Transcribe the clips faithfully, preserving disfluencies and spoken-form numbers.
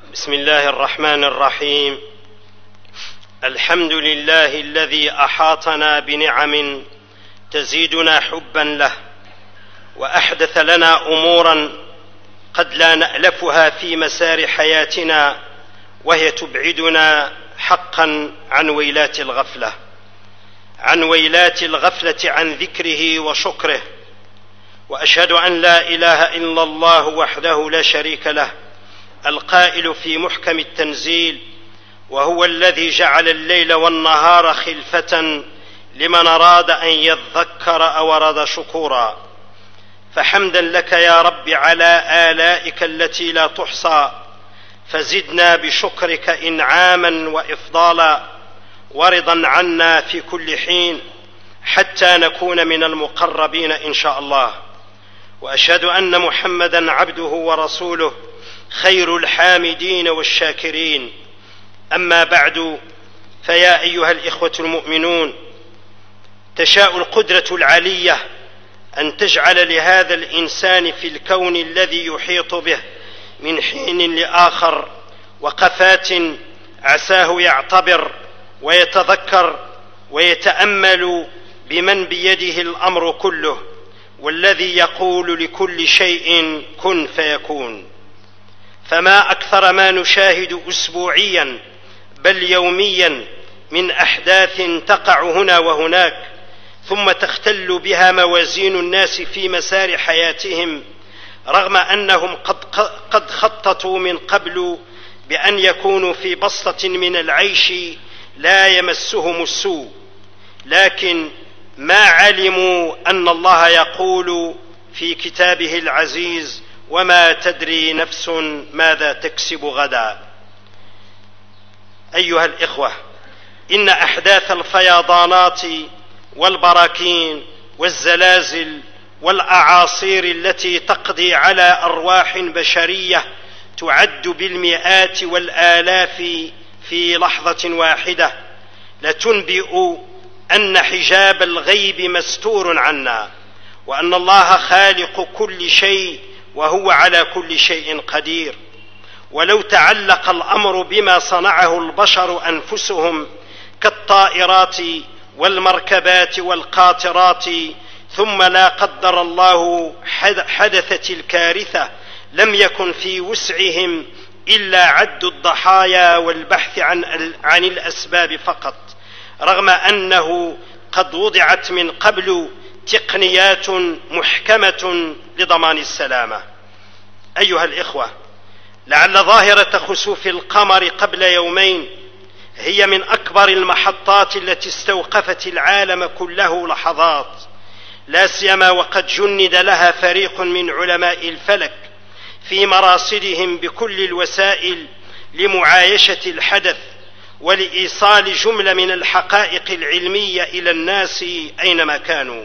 بسم الله الرحمن الرحيم. الحمد لله الذي أحاطنا بنعم تزيدنا حبا له، وأحدث لنا أمورا قد لا نألفها في مسار حياتنا، وهي تبعدنا حقا عن ويلات الغفلة عن ويلات الغفلة عن ذكره وشكره. وأشهد أن لا إله إلا الله وحده لا شريك له، القائل في محكم التنزيل: وهو الذي جعل الليل والنهار خلفة لمن أراد أن يذكر أو أراد شكورا. فحمدا لك يا رب على آلائك التي لا تحصى، فزدنا بشكرك إنعاما وإفضالا، ورضا عنا في كل حين، حتى نكون من المقربين إن شاء الله. وأشهد أن محمدا عبده ورسوله، خير الحامدين والشاكرين. أما بعد، فيا أيها الإخوة المؤمنون، تشاء القدرة العلية أن تجعل لهذا الإنسان في الكون الذي يحيط به من حين لآخر وقفات عساه يعتبر ويتذكر ويتأمل بمن بيده الأمر كله، والذي يقول لكل شيء كن فيكون. فما أكثر ما نشاهد أسبوعيا بل يوميا من أحداث تقع هنا وهناك، ثم تختل بها موازين الناس في مسار حياتهم، رغم أنهم قد, قد خططوا من قبل بأن يكونوا في بسطة من العيش لا يمسهم السوء، لكن ما علموا أن الله يقول في كتابه العزيز: وما تدري نفس ماذا تكسب غدا. أيها الإخوة، إن أحداث الفيضانات والبراكين والزلازل والأعاصير التي تقضي على أرواح بشرية تعد بالمئات والآلاف في لحظة واحدة لتنبئ أن حجاب الغيب مستور عنا، وأن الله خالق كل شيء وهو على كل شيء قدير. ولو تعلق الأمر بما صنعه البشر أنفسهم كالطائرات والمركبات والقاطرات، ثم لا قدر الله حدثت الكارثة، لم يكن في وسعهم إلا عد الضحايا والبحث عن, عن الأسباب فقط، رغم أنه قد وضعت من قبل تقنيات محكمة لضمان السلامة. أيها الإخوة، لعل ظاهرة خسوف القمر قبل يومين هي من أكبر المحطات التي استوقفت العالم كله لحظات، لا سيما وقد جند لها فريق من علماء الفلك في مراصدهم بكل الوسائل لمعايشة الحدث ولإيصال جملة من الحقائق العلمية إلى الناس أينما كانوا.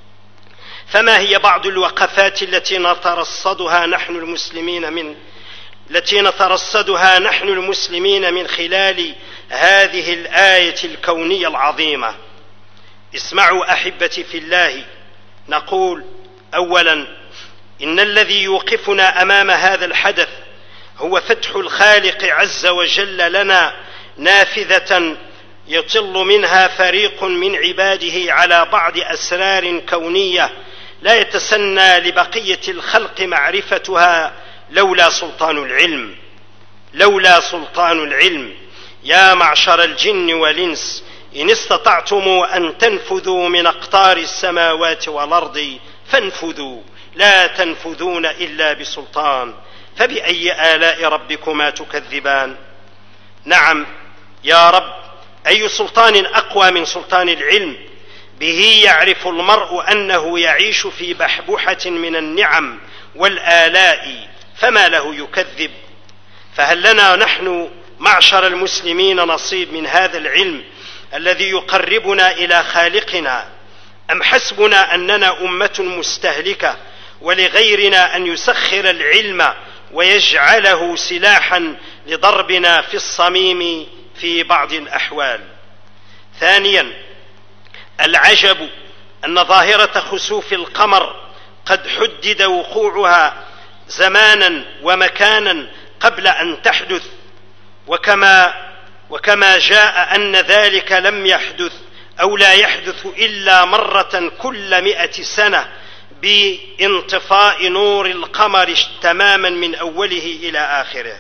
فما هي بعض الوقفات التي نترصدها نحن المسلمين من التي نترصدها نحن المسلمين من خلال هذه الآية الكونية العظيمة؟ اسمعوا أحبتي في الله. نقول: أولا، إن الذي يوقفنا أمام هذا الحدث هو فتح الخالق عز وجل لنا نافذة يطل منها فريق من عباده على بعض أسرار كونية لا يتسنى لبقية الخلق معرفتها لولا سلطان العلم لولا سلطان العلم. يا معشر الجن والإنس، إن استطعتم أن تنفذوا من أقطار السماوات والأرض فانفذوا، لا تنفذون إلا بسلطان، فبأي آلاء ربكما تكذبان؟ نعم يا رب، أي سلطان أقوى من سلطان العلم؟ به يعرف المرء أنه يعيش في بحبوحة من النعم والآلاء، فما له يكذب؟ فهل لنا نحن معشر المسلمين نصيب من هذا العلم الذي يقربنا إلى خالقنا، أم حسبنا أننا أمة مستهلكة ولغيرنا أن يسخر العلم ويجعله سلاحا لضربنا في الصميم في بعض الأحوال؟ ثانيا، العجب أن ظاهرة خسوف القمر قد حدد وقوعها زمانا ومكانا قبل أن تحدث، وكما, وكما جاء أن ذلك لم يحدث أو لا يحدث إلا مرة كل مئة سنة بانطفاء نور القمر تماما من أوله إلى آخره.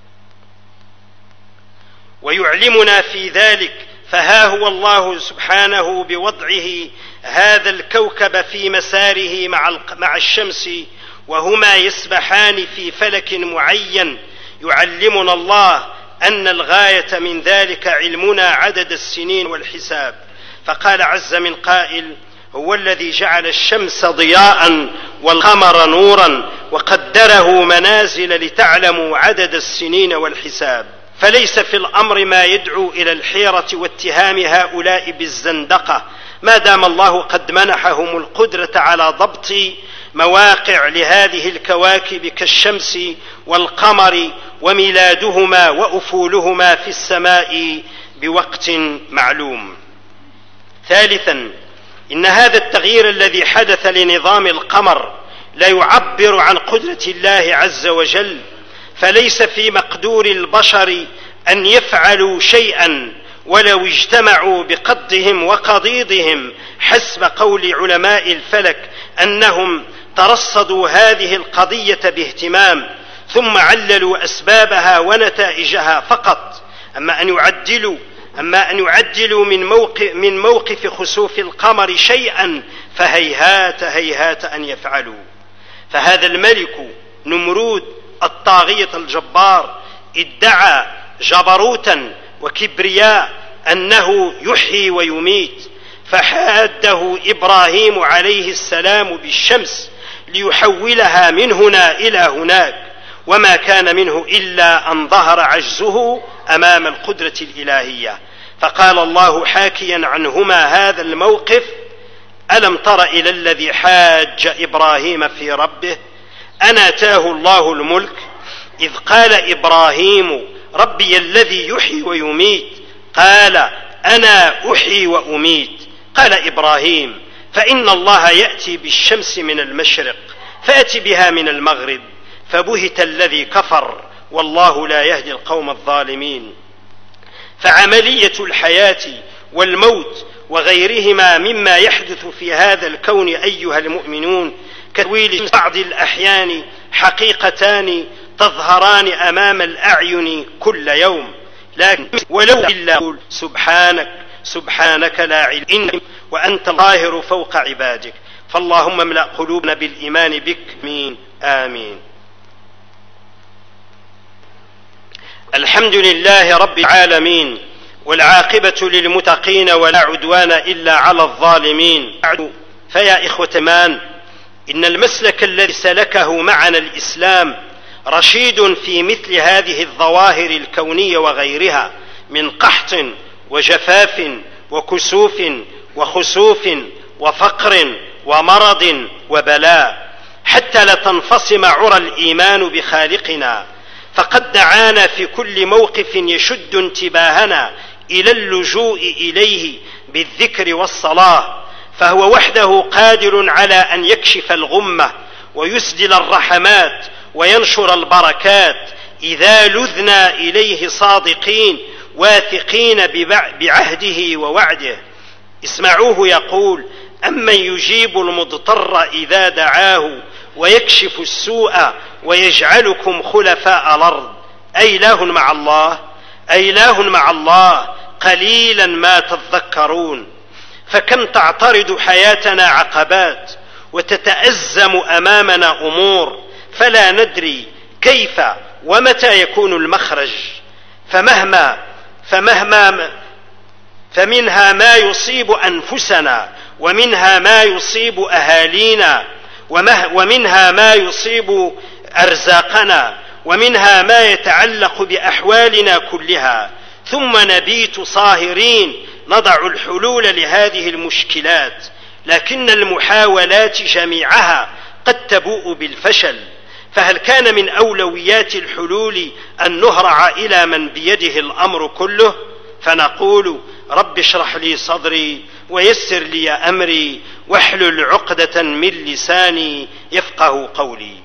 ويعلمنا في ذلك فها هو الله سبحانه بوضعه هذا الكوكب في مساره مع الشمس وهما يسبحان في فلك معين، يعلمنا الله أن الغاية من ذلك علمنا عدد السنين والحساب. فقال عز من قائل: هو الذي جعل الشمس ضياء والقمر نورا وقدره منازل لتعلموا عدد السنين والحساب. فليس في الأمر ما يدعو إلى الحيرة واتهام هؤلاء بالزندقة، ما دام الله قد منحهم القدرة على ضبط مواقع لهذه الكواكب كالشمس والقمر وميلادهما وأفولهما في السماء بوقت معلوم. ثالثا، إن هذا التغيير الذي حدث لنظام القمر لا يعبر عن قدرة الله عز وجل، فليس في مقدور البشر أن يفعلوا شيئا ولو اجتمعوا بقدهم وقضيضهم، حسب قول علماء الفلك أنهم ترصدوا هذه القضية باهتمام ثم عللوا أسبابها ونتائجها فقط. أما أن يعدلوا أما أن يعدلوا من موقف, من موقف خسوف القمر شيئا فهيهات هيهات أن يفعلوا. فهذا الملك نمرود الطاغية الجبار ادعى جبروتا وكبرياء أنه يحيي ويميت، فحاده إبراهيم عليه السلام بالشمس ليحولها من هنا إلى هناك، وما كان منه إلا أن ظهر عجزه أمام القدرة الإلهية. فقال الله حاكيا عنهما هذا الموقف: ألم تر إلى الذي حاج إبراهيم في ربه أن آتاه الله الملك إذ قال إبراهيم ربي الذي يحيي ويميت قال أنا أحيي وأميت. قال إبراهيم: فإن الله يأتي بالشمس من المشرق فأتي بها من المغرب، فبهت الذي كفر والله لا يهدي القوم الظالمين. فعملية الحياة والموت وغيرهما مما يحدث في هذا الكون أيها المؤمنون كتويل بعض الأحيان حقيقتان تظهران أمام الأعين كل يوم، لكن ولو إلا سبحانك سبحانك لا علم وأنت الظاهر فوق عبادك. فاللهم املأ قلوبنا بالإيمان بك. آمين آمين. الحمد لله رب العالمين، والعاقبة للمتقين ولا عدوان إلا على الظالمين. فيا إخوة مان، إن المسلك الذي سلكه معنا الإسلام رشيد في مثل هذه الظواهر الكونية وغيرها من قحط وجفاف وكسوف وخسوف وفقر ومرض وبلاء، حتى لا تنفصم عرى الإيمان بخالقنا. فقد دعانا في كل موقف يشد انتباهنا إلى اللجوء إليه بالذكر والصلاة، فهو وحده قادر على أن يكشف الغمة ويسدل الرحمات وينشر البركات إذا لذنا إليه صادقين واثقين بعهده ووعده. اسمعوه يقول: أمن يجيب المضطر إذا دعاه ويكشف السوء ويجعلكم خلفاء الأرض أإله مع الله أإله مع الله قليلا ما تذكرون. فكم تعترض حياتنا عقبات وتتأزم أمامنا أمور فلا ندري كيف ومتى يكون المخرج، فمهما فمهما فمنها ما يصيب أنفسنا ومنها ما يصيب أهالينا ومنها ما يصيب أرزاقنا ومنها ما يتعلق بأحوالنا كلها، ثم نبيت صاهرين نضع الحلول لهذه المشكلات، لكن المحاولات جميعها قد تبوء بالفشل. فهل كان من أولويات الحلول أن نهرع إلى من بيده الأمر كله؟ فنقول: رب اشرح لي صدري ويسر لي أمري واحلل عقدة من لساني يفقه قولي.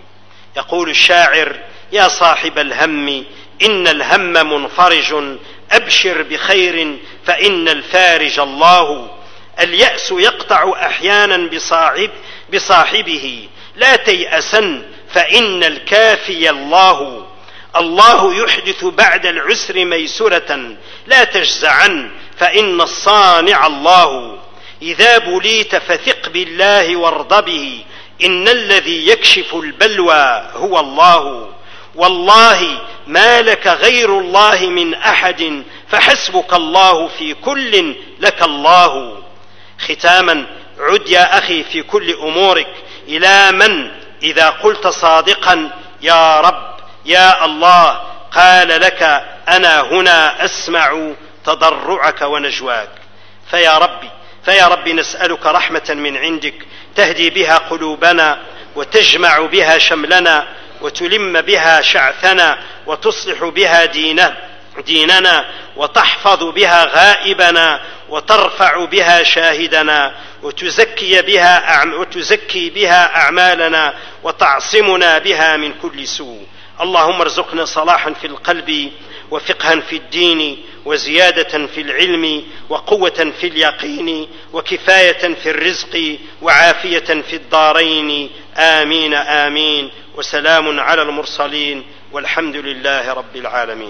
يقول الشاعر: يا صاحب الهم إن الهم منفرج، أبشر بخير فإن الفارج الله. اليأس يقطع أحيانا بصاحب بصاحبه، لا تيأسن فإن الكافي الله. الله يحدث بعد العسر ميسرة، لا تجزعن فإن الصانع الله. إذا بليت فثق بالله وارض به، إن الذي يكشف البلوى هو الله. والله ما لك غير الله من أحد، فحسبك الله في كل لك الله. ختاما، عد يا أخي في كل أمورك إلى من إذا قلت صادقا يا رب يا الله قال لك: أنا هنا أسمع تضرعك ونجواك. فيا ربي فيا ربي نسألك رحمة من عندك تهدي بها قلوبنا، وتجمع بها شملنا، وتلم بها شعثنا، وتصلح بها ديننا ديننا وتحفظ بها غائبنا، وترفع بها شاهدنا، وتزكي بها أعم وتزكي بها أعمالنا، وتعصمنا بها من كل سوء. اللهم ارزقنا صلاحا في القلب، وفقها في الدين، وزيادة في العلم، وقوة في اليقين، وكفاية في الرزق، وعافية في الدارين. آمين آمين. وسلام على المرسلين، والحمد لله رب العالمين.